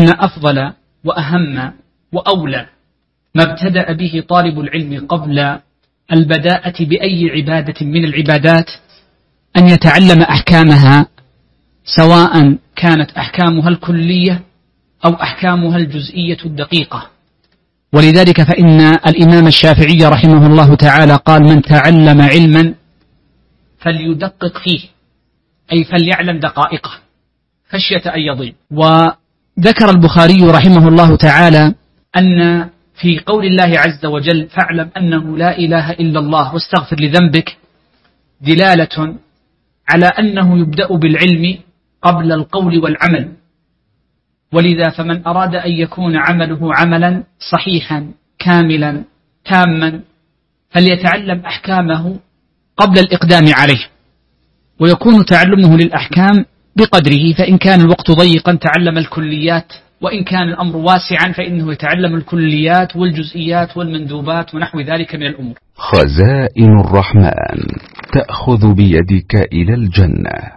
أن أفضل وأهم وأولى ما ابتدأ به طالب العلم قبل البداءة بأي عبادة من العبادات أن يتعلم أحكامها، سواء كانت أحكامها الكلية أو أحكامها الجزئية الدقيقة. ولذلك فإن الإمام الشافعي رحمه الله تعالى قال: من تعلم علما فليدقق فيه، أي فليعلم دقائقه خشية أن يضيع. وذكر البخاري رحمه الله تعالى أن في قول الله عز وجل: فاعلم أنه لا إله إلا الله واستغفر لذنبك، دلالة على أنه يبدأ بالعلم قبل القول والعمل. ولذا فمن أراد أن يكون عمله عملا صحيحا كاملا تاما فليتعلم أحكامه قبل الإقدام عليه، ويكون تعلمه للأحكام بقدره، فإن كان الوقت ضيقا تعلم الكليات، وإن كان الأمر واسعا فإنه يتعلم الكليات والجزئيات والمندوبات ونحو ذلك من الأمور. خزائن الرحمن تأخذ بيدك إلى الجنة.